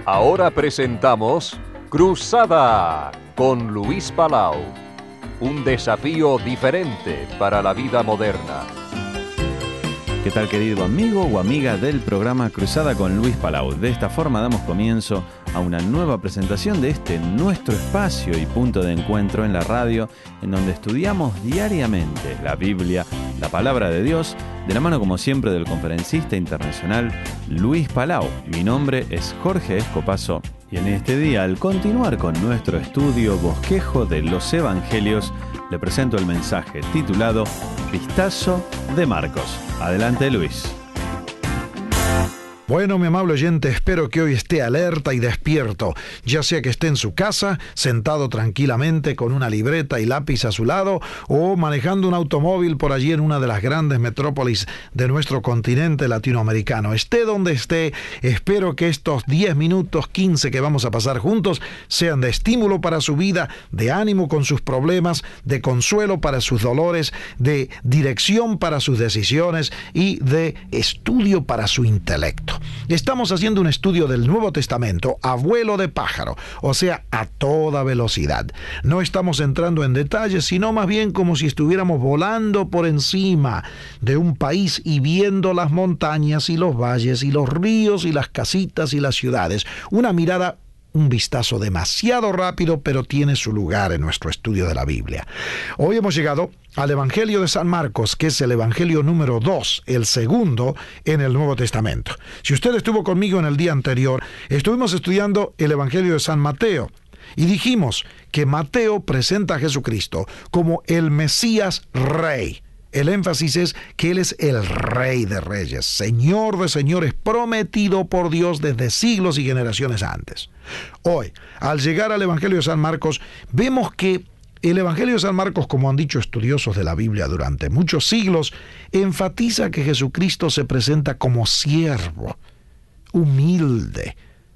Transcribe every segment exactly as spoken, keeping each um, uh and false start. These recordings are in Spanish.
Ahora presentamos Cruzada con Luis Palau. Un desafío diferente para la vida moderna. ¿Qué tal, querido amigo o amiga del programa Cruzada con Luis Palau? De esta forma damos comienzo a una nueva presentación de este nuestro espacio y punto de encuentro en la radio, en donde estudiamos diariamente la Biblia, la palabra de Dios, de la mano como siempre del conferencista internacional Luis Palau. Mi nombre es Jorge Escopazo y en este día, al continuar con nuestro estudio Bosquejo de los Evangelios, le presento el mensaje titulado Vistazo de Marcos. Adelante, Luis. Bueno, mi amable oyente, espero que hoy esté alerta y despierto, ya sea que esté en su casa, sentado tranquilamente con una libreta y lápiz a su lado, o manejando un automóvil por allí en una de las grandes metrópolis de nuestro continente latinoamericano. Esté donde esté, espero que estos diez minutos, quince que vamos a pasar juntos, sean de estímulo para su vida, de ánimo con sus problemas, de consuelo para sus dolores, de dirección para sus decisiones y de estudio para su intelecto. Estamos haciendo un estudio del Nuevo Testamento a vuelo de pájaro, o sea, a toda velocidad. No estamos entrando en detalles, sino más bien como si estuviéramos volando por encima de un país y viendo las montañas y los valles y los ríos y las casitas y las ciudades. Una mirada, un vistazo demasiado rápido, pero tiene su lugar en nuestro estudio de la Biblia. Hoy hemos llegado al Evangelio de San Marcos, que es el Evangelio número dos, el segundo en el Nuevo Testamento. Si usted estuvo conmigo en el día anterior, estuvimos estudiando el Evangelio de San Mateo y dijimos que Mateo presenta a Jesucristo como el Mesías Rey. El énfasis es que Él es el Rey de Reyes, Señor de Señores, prometido por Dios desde siglos y generaciones antes. Hoy, al llegar al Evangelio de San Marcos, vemos que el Evangelio de San Marcos, como han dicho estudiosos de la Biblia durante muchos siglos, enfatiza que Jesucristo se presenta como siervo, humilde,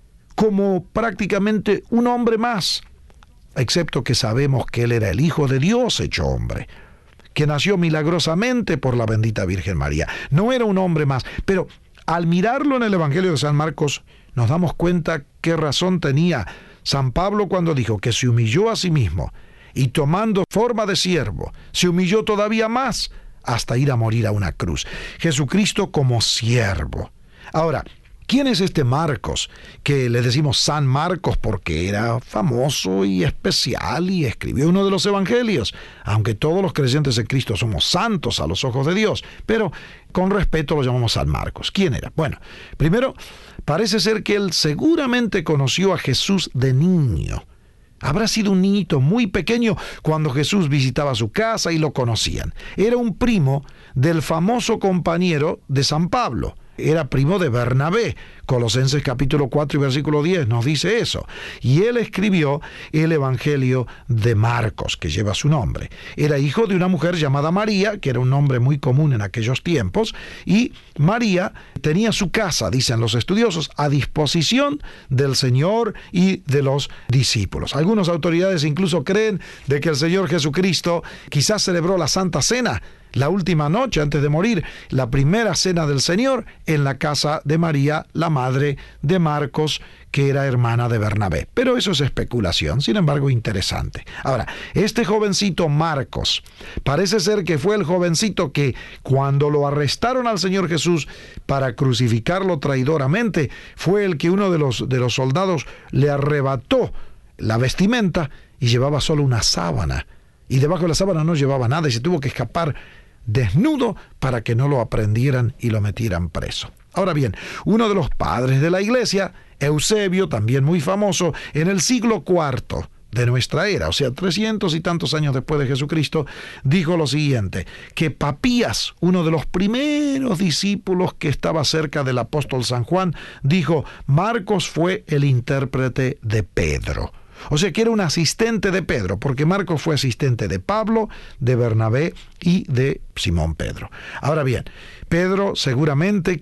como prácticamente un hombre más, excepto que sabemos que Él era el Hijo de Dios hecho hombre, que nació milagrosamente por la bendita Virgen María. No era un hombre más, pero al mirarlo en el Evangelio de San Marcos, nos damos cuenta qué razón tenía San Pablo cuando dijo que se humilló a sí mismo y tomando forma de siervo, se humilló todavía más hasta ir a morir a una cruz. Jesucristo como siervo. Ahora, ¿quién es este Marcos? Que le decimos San Marcos porque era famoso y especial y escribió uno de los evangelios, aunque todos los creyentes en Cristo somos santos a los ojos de Dios, pero con respeto lo llamamos San Marcos. ¿Quién era? Bueno, primero, parece ser que él seguramente conoció a Jesús de niño. Habrá sido un niñito muy pequeño cuando Jesús visitaba su casa y lo conocían. Era un primo del famoso compañero de San Pablo. Era primo de Bernabé. Colosenses capítulo cuatro y versículo diez nos dice eso. Y él escribió el Evangelio de Marcos, que lleva su nombre. Era hijo de una mujer llamada María, que era un nombre muy común en aquellos tiempos, y María tenía su casa, dicen los estudiosos, a disposición del Señor y de los discípulos. Algunas autoridades incluso creen de que el Señor Jesucristo quizás celebró la Santa Cena la última noche antes de morir, la primera cena del Señor en la casa de María, la madre de Marcos, que era hermana de Bernabé. Pero eso es especulación, sin embargo interesante. Ahora, este jovencito Marcos, parece ser que fue el jovencito que cuando lo arrestaron al Señor Jesús para crucificarlo traidoramente, fue el que uno de los, de los soldados le arrebató la vestimenta y llevaba solo una sábana. Y debajo de la sábana no llevaba nada y se tuvo que escapar desnudo para que no lo aprendieran y lo metieran preso. Ahora bien, uno de los padres de la iglesia, Eusebio, también muy famoso, en el siglo cuarto de nuestra era, o sea, trescientos y tantos años después de Jesucristo, dijo lo siguiente, que Papías, uno de los primeros discípulos que estaba cerca del apóstol San Juan, dijo, Marcos fue el intérprete de Pedro. O sea que era un asistente de Pedro, porque Marcos fue asistente de Pablo, de Bernabé y de Simón Pedro. Ahora bien, Pedro seguramente que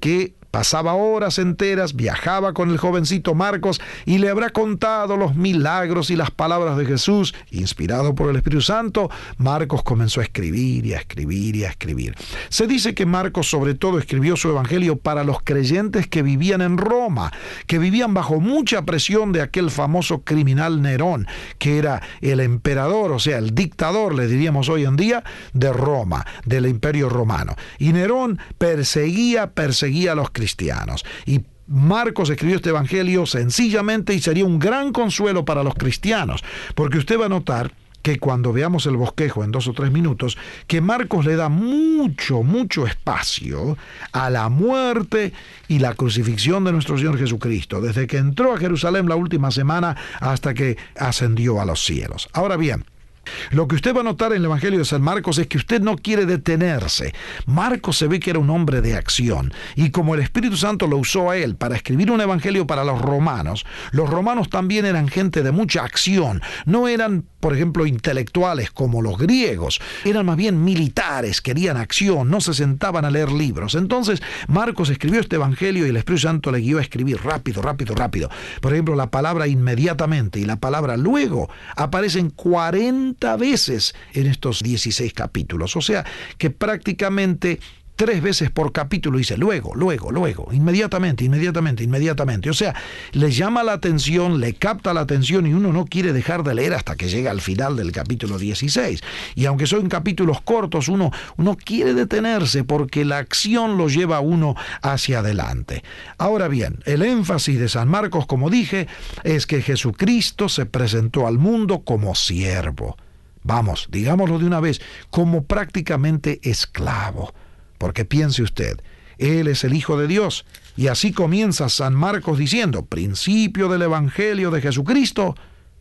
Pasaba horas enteras, viajaba con el jovencito Marcos y le habrá contado los milagros y las palabras de Jesús. Inspirado por el Espíritu Santo, Marcos comenzó a escribir y a escribir y a escribir. Se dice que Marcos sobre todo escribió su evangelio para los creyentes que vivían en Roma, que vivían bajo mucha presión de aquel famoso criminal Nerón, que era el emperador, o sea, el dictador, le diríamos hoy en día, de Roma, del Imperio Romano. Y Nerón perseguía, perseguía a los cristianos. Y Marcos escribió este evangelio sencillamente y sería un gran consuelo para los cristianos, porque usted va a notar que cuando veamos el bosquejo en dos o tres minutos, que Marcos le da mucho, mucho espacio a la muerte y la crucifixión de nuestro Señor Jesucristo, desde que entró a Jerusalén la última semana hasta que ascendió a los cielos. Ahora bien, lo que usted va a notar en el Evangelio de San Marcos es que usted no quiere detenerse. Marcos se ve que era un hombre de acción, y como el Espíritu Santo lo usó a él para escribir un evangelio para los romanos, los romanos también eran gente de mucha acción. No eran, por ejemplo, intelectuales como los griegos, eran más bien militares, querían acción, no se sentaban a leer libros. Entonces Marcos escribió este evangelio y el Espíritu Santo le guió a escribir rápido, rápido, rápido. Por ejemplo, la palabra inmediatamente y la palabra luego aparecen cuarenta veces en estos dieciséis capítulos, o sea que prácticamente tres veces por capítulo dice luego, luego, luego, inmediatamente, inmediatamente, inmediatamente. O sea, le llama la atención, le capta la atención y uno no quiere dejar de leer hasta que llega al final del capítulo dieciséis. Y aunque son capítulos cortos, uno, uno quiere detenerse porque la acción lo lleva a uno hacia adelante. Ahora bien, el énfasis de San Marcos, como dije, es que Jesucristo se presentó al mundo como siervo. Vamos, digámoslo de una vez, como prácticamente esclavo. Porque piense usted, Él es el Hijo de Dios, y así comienza San Marcos diciendo, principio del Evangelio de Jesucristo,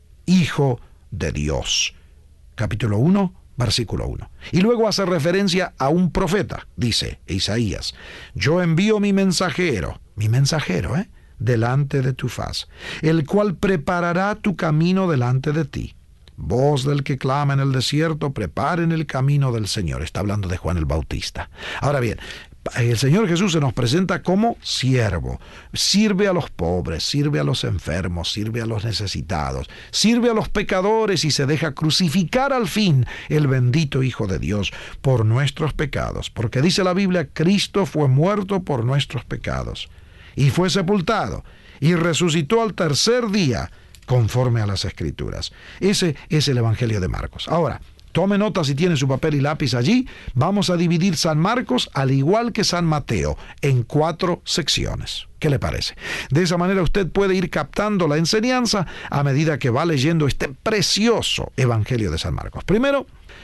Hijo de Dios. Capítulo uno, versículo uno. Y luego hace referencia a un profeta, dice Isaías, yo envío mi mensajero, mi mensajero, ¿eh? delante de tu faz, el cual preparará tu camino delante de ti. Voz del que clama en el desierto, preparen el camino del Señor. Está hablando de Juan el Bautista. Ahora bien, el Señor Jesús se nos presenta como siervo. Sirve a los pobres, sirve a los enfermos, sirve a los necesitados, sirve a los pecadores y se deja crucificar al fin el bendito Hijo de Dios por nuestros pecados. Porque dice la Biblia, Cristo fue muerto por nuestros pecados y fue sepultado y resucitó al tercer día conforme a las Escrituras. Ese es el Evangelio de Marcos. Ahora, tome nota si tiene su papel y lápiz allí. Vamos a dividir San Marcos, al igual que San Mateo, en cuatro secciones. ¿Qué le parece? De esa manera usted puede ir captando la enseñanza a medida que va leyendo este precioso Evangelio de San Marcos. Primero,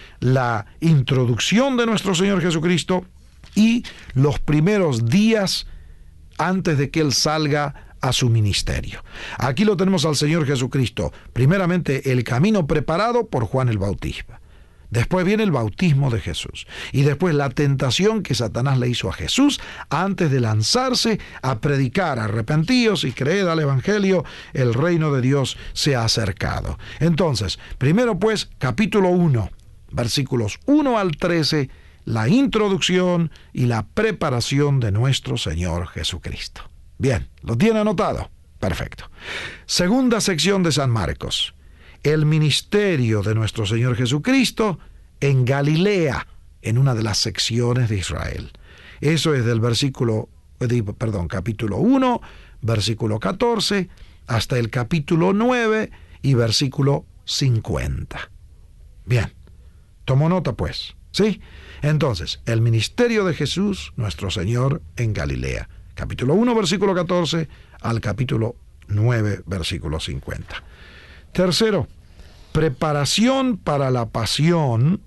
la introducción de nuestro Señor Jesucristo y los primeros días antes de que Él salga a su ministerio. Aquí lo tenemos al Señor Jesucristo. Primeramente, el camino preparado por Juan el Bautista. Después viene el bautismo de Jesús. Y después la tentación que Satanás le hizo a Jesús antes de lanzarse a predicar: arrepentíos y creed al Evangelio, el reino de Dios se ha acercado. Entonces, primero pues, capítulo uno, versículos uno al trece, la introducción y la preparación de nuestro Señor Jesucristo. Bien, ¿lo tiene anotado? Perfecto. Segunda sección de San Marcos. El ministerio de nuestro Señor Jesucristo en Galilea, en una de las secciones de Israel. Eso es del versículo, perdón, capítulo uno, versículo catorce, hasta el capítulo nueve y versículo cincuenta. Bien, tomo nota pues, ¿sí? Entonces, el ministerio de Jesús, nuestro Señor, en Galilea. Capítulo uno, versículo catorce, al capítulo nueve, versículo cincuenta. Tercero, preparación para la pasión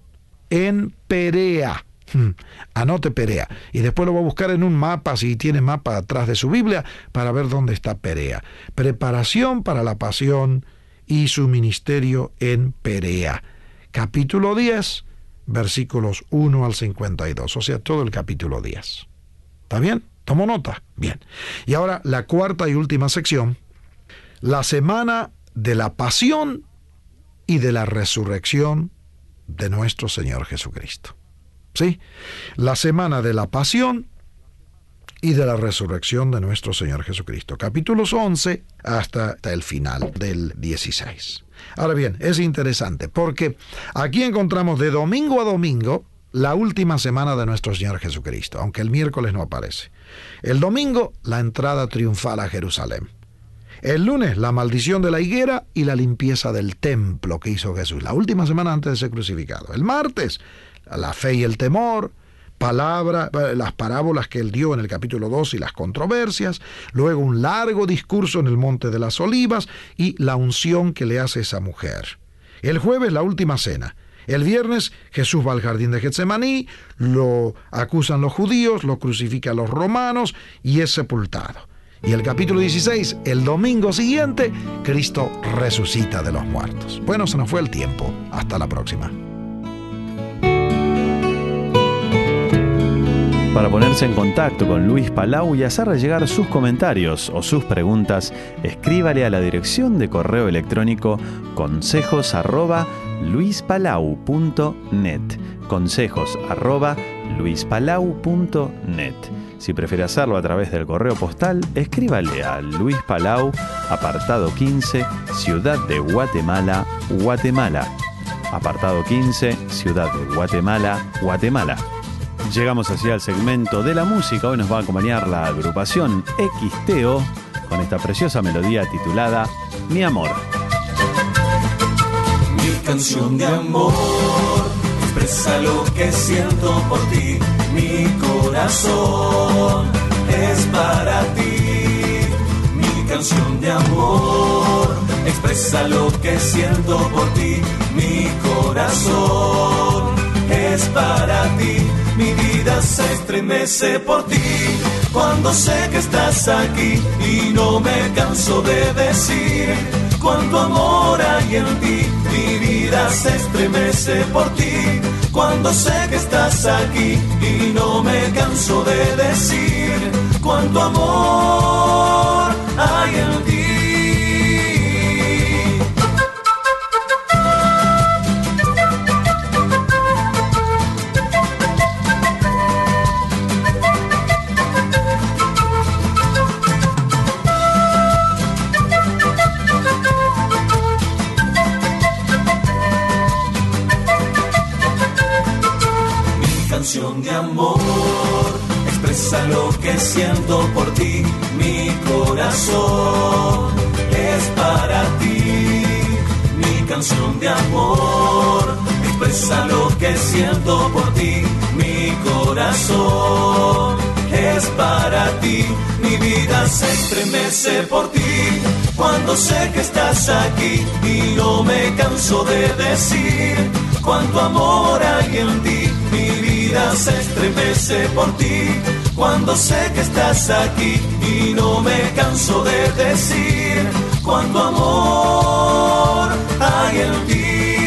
en Perea. Hmm, anote Perea. Y después lo va a buscar en un mapa, si tiene mapa atrás de su Biblia, para ver dónde está Perea. Preparación para la pasión y su ministerio en Perea. Capítulo diez, versículos uno al cincuenta y dos. O sea, todo el capítulo diez. ¿Está bien? ¿Tomo nota? Bien. Y ahora la cuarta y última sección, la semana de la pasión y de la resurrección de nuestro Señor Jesucristo. ¿Sí? La semana de la pasión y de la resurrección de nuestro Señor Jesucristo. Capítulos once hasta, hasta el final del dieciséis. Ahora bien, es interesante porque aquí encontramos de domingo a domingo la última semana de nuestro Señor Jesucristo, aunque el miércoles no aparece. El domingo, la entrada triunfal a Jerusalén. El lunes, la maldición de la higuera y la limpieza del templo que hizo Jesús, la última semana antes de ser crucificado. El martes, la fe y el temor, palabra, las parábolas que él dio en el capítulo dos y las controversias, luego un largo discurso en el Monte de las Olivas y la unción que le hace esa mujer. El jueves, la última cena. El viernes, Jesús va al jardín de Getsemaní, lo acusan los judíos, lo crucifican los romanos y es sepultado. Y el capítulo dieciséis, el domingo siguiente, Cristo resucita de los muertos. Bueno, se nos fue el tiempo. Hasta la próxima. Para ponerse en contacto con Luis Palau y hacerle llegar sus comentarios o sus preguntas, escríbale a la dirección de correo electrónico consejos arroba luispalau punto net. Consejos arroba luispalau punto net. Si prefiere hacerlo a través del correo postal, escríbale a Luis Palau, apartado quince, Ciudad de Guatemala, Guatemala. Apartado quince, Ciudad de Guatemala, Guatemala. Llegamos así al segmento de la música. Hoy nos va a acompañar la agrupación X T O con esta preciosa melodía titulada Mi Amor. Mi canción de amor expresa lo que siento por ti. Mi corazón es para ti. Mi canción de amor expresa lo que siento por ti. Mi corazón es para ti. Mi vida se estremece por ti cuando sé que estás aquí y no me canso de decir cuánto amor hay en ti. Mi vida se estremece por ti cuando sé que estás aquí y no me canso de decir cuánto amor hay en ti. Canción de amor expresa lo que siento por ti. Mi corazón es para ti. Mi canción de amor expresa lo que siento por ti. Mi corazón es para ti. Mi vida se estremece por ti cuando sé que estás aquí y no me canso de decir cuánto amor hay en ti. Mi vida se estremece por ti cuando sé que estás aquí y no me canso de decir cuánto amor hay en ti.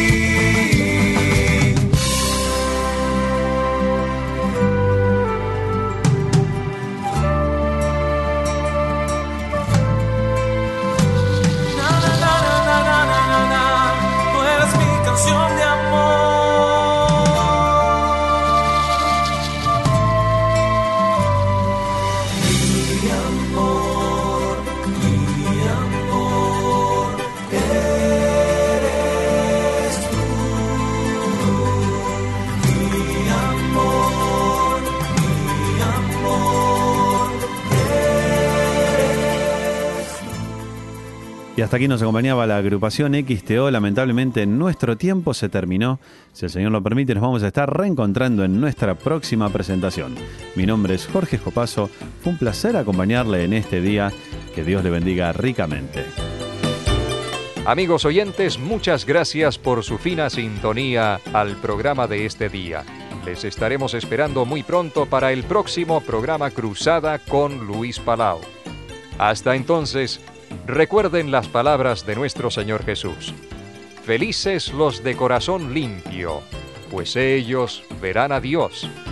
Na, na, na, na, na, na, na, na. Tú eres mi canción de amor. Y hasta aquí nos acompañaba la agrupación X T O. Lamentablemente nuestro tiempo se terminó. Si el Señor lo permite, nos vamos a estar reencontrando en nuestra próxima presentación. Mi nombre es Jorge Escopazo. Fue un placer acompañarle en este día. Que Dios le bendiga ricamente. Amigos oyentes, muchas gracias por su fina sintonía al programa de este día. Les estaremos esperando muy pronto para el próximo programa Cruzada con Luis Palau. Hasta entonces, recuerden las palabras de nuestro Señor Jesús. Felices los de corazón limpio, pues ellos verán a Dios.